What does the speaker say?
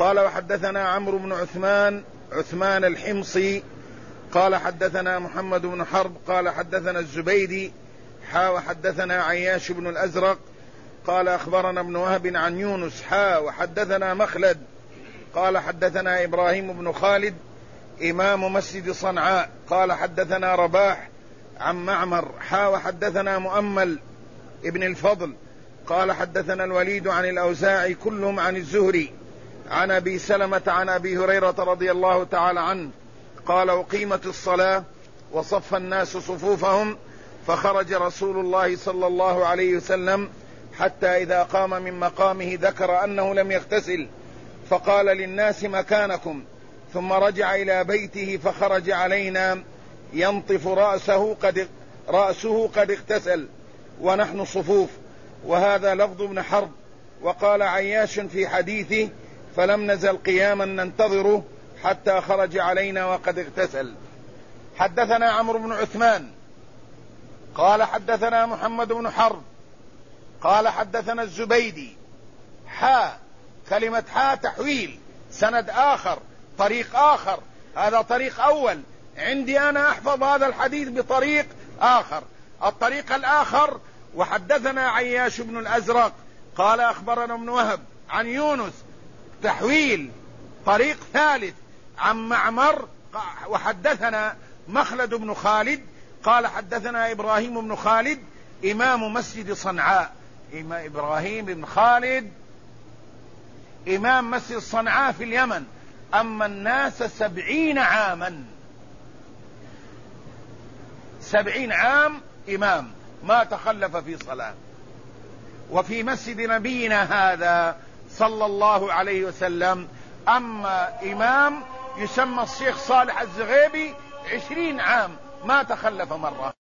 قال وحدثنا عمرو بن عثمان الحمصي قال حدثنا محمد بن حرب قال حدثنا الزبيدي وحدثنا عياش بن الأزرق قال أخبرنا ابن وهب عن يونس وحدثنا مخلد قال حدثنا إبراهيم بن خالد إمام مسجد صنعاء قال حدثنا رباح عن معمر وحدثنا مؤمل ابن الفضل قال حدثنا الوليد عن الأوزاعي كلهم عن الزهري عن أبي سلمة عن أبي هريرة رضي الله تعالى عنه قال أقيمت الصلاة وصف الناس صفوفهم فخرج رسول الله صلى الله عليه وسلم حتى إذا قام من مقامه ذكر أنه لم يغتسل فقال للناس مكانكم ثم رجع إلى بيته فخرج علينا ينطف رأسه قد اغتسل ونحن صفوف. وهذا لفظ ابن حرب. وقال عياش في حديثه فلم نزل قياما ننتظره حتى خرج علينا وقد اغتسل. حدثنا عمرو بن عثمان قال حدثنا محمد بن حرب قال حدثنا الزبيدي كلمة تحويل سند آخر طريق آخر. هذا طريق أول عندي أنا أحفظ هذا الحديث بطريق آخر. الطريق الآخر وحدثنا عياش بن الأزرق قال أخبرنا ابن وهب عن يونس تحويل طريق ثالث عن معمر وحدثنا مخلد بن خالد قال حدثنا إبراهيم بن خالد إمام مسجد صنعاء. إبراهيم بن خالد إمام مسجد صنعاء في اليمن أما الناس 70 عاما 70 عام إمام ما تخلف في صلاة. وفي مسجد نبينا هذا صلى الله عليه وسلم أما إمام يسمى الشيخ صالح الزغيبي 20 عام ما تخلف مرة.